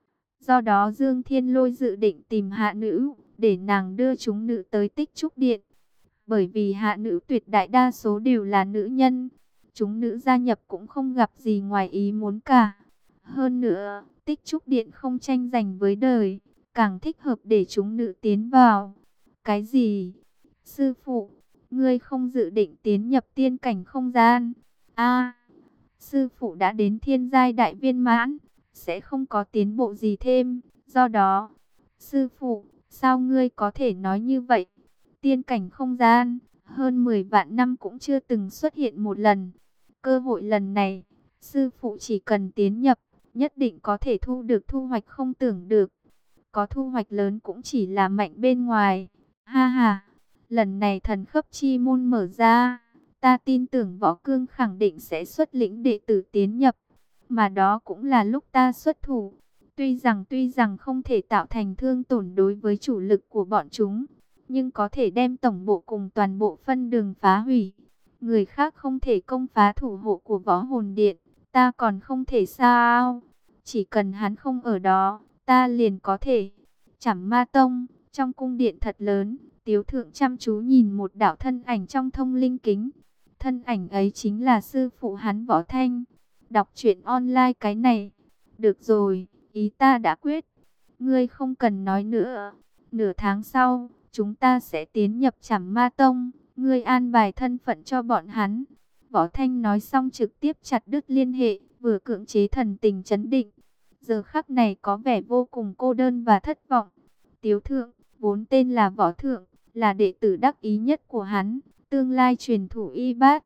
Do đó Dương Thiên Lôi dự định tìm Hạ Nữ, để nàng đưa chúng nữ tới Tích Trúc Điện. Bởi vì Hạ Nữ tuyệt đại đa số đều là nữ nhân, chúng nữ gia nhập cũng không gặp gì ngoài ý muốn cả. Hơn nữa, Tích Trúc Điện không tranh giành với đời, càng thích hợp để chúng nữ tiến vào. Cái gì? Sư phụ, ngươi không dự định tiến nhập tiên cảnh không gian? A, sư phụ đã đến thiên giai đại viên mãn, sẽ không có tiến bộ gì thêm. Do đó, sư phụ, sao ngươi có thể nói như vậy? Tiên cảnh không gian, hơn mười vạn năm cũng chưa từng xuất hiện một lần. Cơ hội lần này, sư phụ chỉ cần tiến nhập, nhất định có thể thu được thu hoạch không tưởng được. Có thu hoạch lớn cũng chỉ là mạnh bên ngoài. Ha ha, lần này thần khấp chi môn mở ra, ta tin tưởng Võ Cương khẳng định sẽ xuất lĩnh đệ tử tiến nhập. Mà đó cũng là lúc ta xuất thủ. Tuy rằng tuy rằng không thể tạo thành thương tổn đối với chủ lực của bọn chúng, nhưng có thể đem tổng bộ cùng toàn bộ phân đường phá hủy. Người khác không thể công phá thủ hộ của Võ Hồn Điện, ta còn không thể sao? Chỉ cần hắn không ở đó, ta liền có thể. Chảm Ma Tông, trong cung điện thật lớn, Tiếu Thượng chăm chú nhìn một đạo thân ảnh trong thông linh kính. Thân ảnh ấy chính là sư phụ hắn Võ Thanh. Đọc truyện online cái này. Được rồi, ý ta đã quyết. Ngươi không cần nói nữa. Nửa tháng sau, chúng ta sẽ tiến nhập Chảm Ma Tông. Ngươi an bài thân phận cho bọn hắn. Võ Thanh nói xong trực tiếp chặt đứt liên hệ, vừa cưỡng chế thần tình trấn định. Giờ khắc này có vẻ vô cùng cô đơn và thất vọng. Tiếu Thượng, vốn tên là Võ Thượng, là đệ tử đắc ý nhất của hắn, tương lai truyền thủ y bát.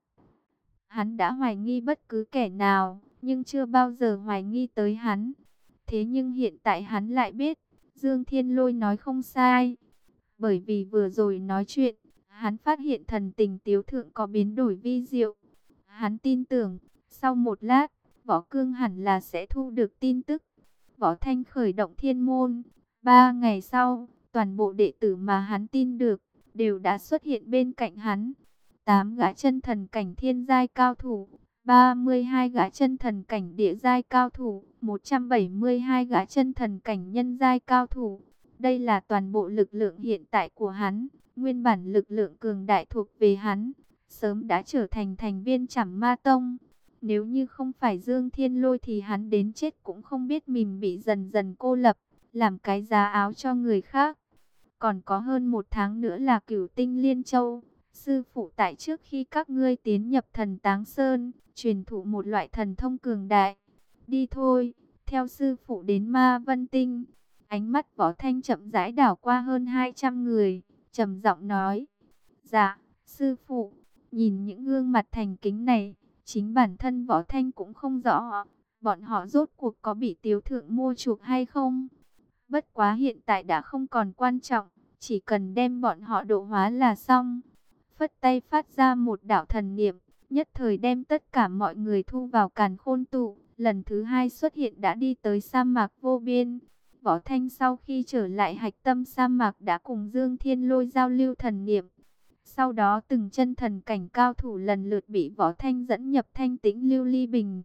Hắn đã hoài nghi bất cứ kẻ nào, nhưng chưa bao giờ hoài nghi tới hắn. Thế nhưng hiện tại hắn lại biết, Dương Thiên Lôi nói không sai. Bởi vì vừa rồi nói chuyện, hắn phát hiện thần tình Tiếu Thượng có biến đổi vi diệu. Hắn tin tưởng, sau một lát, Võ Cương hẳn là sẽ thu được tin tức. Võ Thanh khởi động thiên môn. Ba ngày sau, toàn bộ đệ tử mà hắn tin được, đều đã xuất hiện bên cạnh hắn. Tám gã chân thần cảnh thiên giai cao thủ, ba mươi hai gã chân thần cảnh địa giai cao thủ, một trăm bảy mươi hai gã chân thần cảnh nhân giai cao thủ. Đây là toàn bộ lực lượng hiện tại của hắn. Nguyên bản lực lượng cường đại thuộc về hắn, sớm đã trở thành thành viên Chảm Ma Tông. Nếu như không phải Dương Thiên Lôi thì hắn đến chết cũng không biết mình bị dần dần cô lập, làm cái giá áo cho người khác. Còn có hơn một tháng nữa là Cửu Tinh Liên Châu. Sư phụ tại trước khi các ngươi tiến nhập Thần Táng Sơn, truyền thụ một loại thần thông cường đại. Đi thôi, theo sư phụ đến Ma Vân Tinh. Ánh mắt Võ Thanh chậm rãi đảo qua hơn hai trăm người, trầm giọng nói: "Dạ, sư phụ." Nhìn những gương mặt thành kính này, chính bản thân Võ Thanh cũng không rõ, bọn họ rốt cuộc có bị Tiếu Thượng mua chuộc hay không. Bất quá hiện tại đã không còn quan trọng, chỉ cần đem bọn họ độ hóa là xong. Phất tay phát ra một đạo thần niệm, nhất thời đem tất cả mọi người thu vào Càn Khôn Tụ. Lần thứ hai xuất hiện đã đi tới sa mạc vô biên. Võ Thanh sau khi trở lại hạch tâm sa mạc đã cùng Dương Thiên Lôi giao lưu thần niệm. Sau đó từng chân thần cảnh cao thủ lần lượt bị Võ Thanh dẫn nhập Thanh Tĩnh Lưu Ly Bình.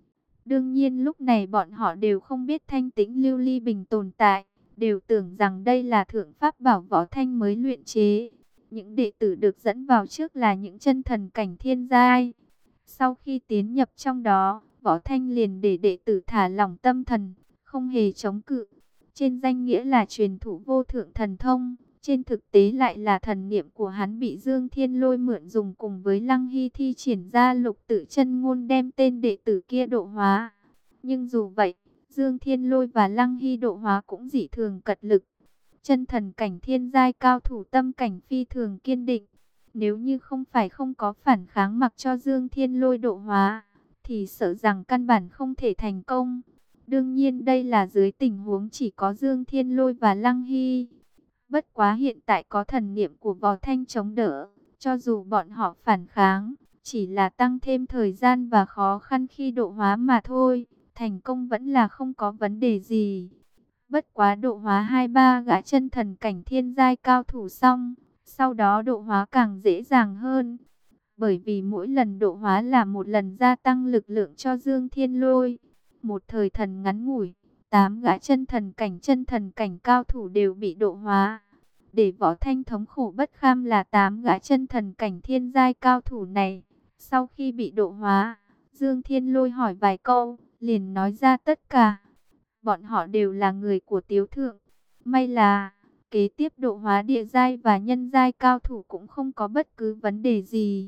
Đương nhiên lúc này bọn họ đều không biết Thanh Tĩnh Lưu Ly Bình tồn tại, đều tưởng rằng đây là thượng pháp bảo Võ Thanh mới luyện chế. Những đệ tử được dẫn vào trước là những chân thần cảnh thiên giai. Sau khi tiến nhập trong đó, Võ Thanh liền để đệ tử thả lỏng tâm thần, không hề chống cự. Trên danh nghĩa là truyền thụ vô thượng thần thông, trên thực tế lại là thần niệm của hắn bị Dương Thiên Lôi mượn dùng cùng với Lăng Hy thi triển ra lục tự chân ngôn đem tên đệ tử kia độ hóa. Nhưng dù vậy, Dương Thiên Lôi và Lăng Hy độ hóa cũng dị thường cật lực. Chân thần cảnh thiên giai cao thủ tâm cảnh phi thường kiên định. Nếu như không phải không có phản kháng mặc cho Dương Thiên Lôi độ hóa, thì sợ rằng căn bản không thể thành công. Đương nhiên đây là dưới tình huống chỉ có Dương Thiên Lôi và Lăng Hy. Bất quá hiện tại có thần niệm của Võ Thanh chống đỡ, cho dù bọn họ phản kháng, chỉ là tăng thêm thời gian và khó khăn khi độ hóa mà thôi, thành công vẫn là không có vấn đề gì. Bất quá độ hóa hai ba gã chân thần cảnh thiên giai cao thủ xong, sau đó độ hóa càng dễ dàng hơn. Bởi vì mỗi lần độ hóa là một lần gia tăng lực lượng cho Dương Thiên Lôi. Một thời thần ngắn ngủi, tám gã chân thần cảnh chân thần cảnh cao thủ đều bị độ hóa. Để Võ Thanh thống khổ bất kham là tám gã chân thần cảnh thiên giai cao thủ này. Sau khi bị độ hóa, Dương Thiên Lôi hỏi vài câu, liền nói ra tất cả. Bọn họ đều là người của Tiếu Thượng. May là kế tiếp độ hóa địa giai và nhân giai cao thủ cũng không có bất cứ vấn đề gì.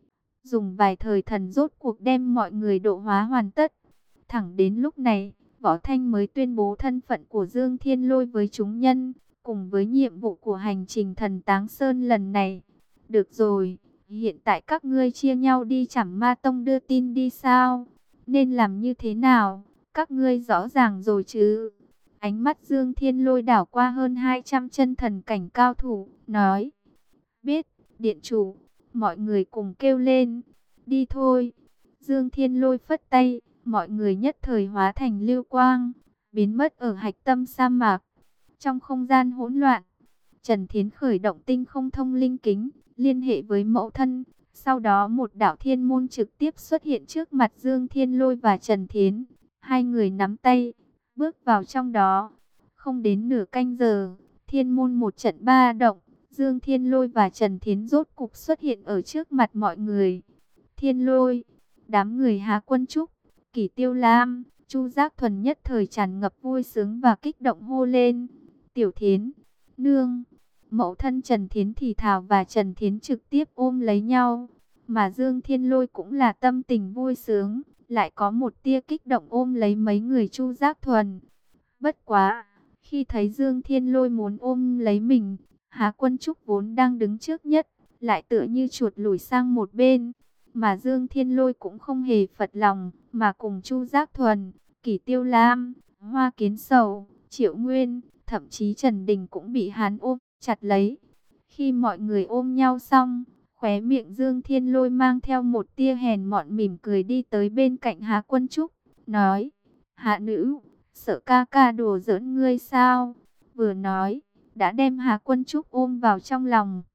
Dùng vài thời thần rốt cuộc đem mọi người độ hóa hoàn tất. Thẳng đến lúc này, Võ Thanh mới tuyên bố thân phận của Dương Thiên Lôi với chúng nhân, cùng với nhiệm vụ của hành trình thần Táng Sơn lần này. Được rồi, hiện tại các ngươi chia nhau đi Trảm Ma Tông đưa tin đi sao? Nên làm như thế nào? Các ngươi rõ ràng rồi chứ? Ánh mắt Dương Thiên Lôi đảo qua hơn hai trăm chân thần cảnh cao thủ, nói: biết, điện chủ. Mọi người cùng kêu lên: đi thôi. Dương Thiên Lôi phất tay, mọi người nhất thời hóa thành lưu quang, biến mất ở hạch tâm sa mạc. Trong không gian hỗn loạn, Trần Thiến khởi động tinh không thông linh kính, liên hệ với mẫu thân. Sau đó một đạo thiên môn trực tiếp xuất hiện trước mặt Dương Thiên Lôi và Trần Thiến. Hai người nắm tay, bước vào trong đó. Không đến nửa canh giờ, thiên môn một trận ba động, Dương Thiên Lôi và Trần Thiến rốt cục xuất hiện ở trước mặt mọi người. Thiên Lôi, đám người Hà Quân Trúc, Kỷ Tiêu Lam, Chu Giác Thuần nhất thời tràn ngập vui sướng và kích động hô lên: Tiểu Thiến, nương. Mẫu thân Trần Thiến thì thào và Trần Thiến trực tiếp ôm lấy nhau. Mà Dương Thiên Lôi cũng là tâm tình vui sướng, lại có một tia kích động ôm lấy mấy người Chu Giác Thuần. Bất quá, khi thấy Dương Thiên Lôi muốn ôm lấy mình, Hà Quân Trúc vốn đang đứng trước nhất, lại tựa như chuột lùi sang một bên. Mà Dương Thiên Lôi cũng không hề phật lòng, mà cùng Chu Giác Thuần, Kỷ Tiêu Lam, Hoa Kiến Sầu, Triệu Nguyên, thậm chí Trần Đình cũng bị hắn ôm chặt lấy. Khi mọi người ôm nhau xong, khóe miệng Dương Thiên Lôi mang theo một tia hèn mọn mỉm cười đi tới bên cạnh Hà Quân Trúc, nói: Hạ nữ, sợ ca ca đùa giỡn ngươi sao? Vừa nói, đã đem Hà Quân Trúc ôm vào trong lòng.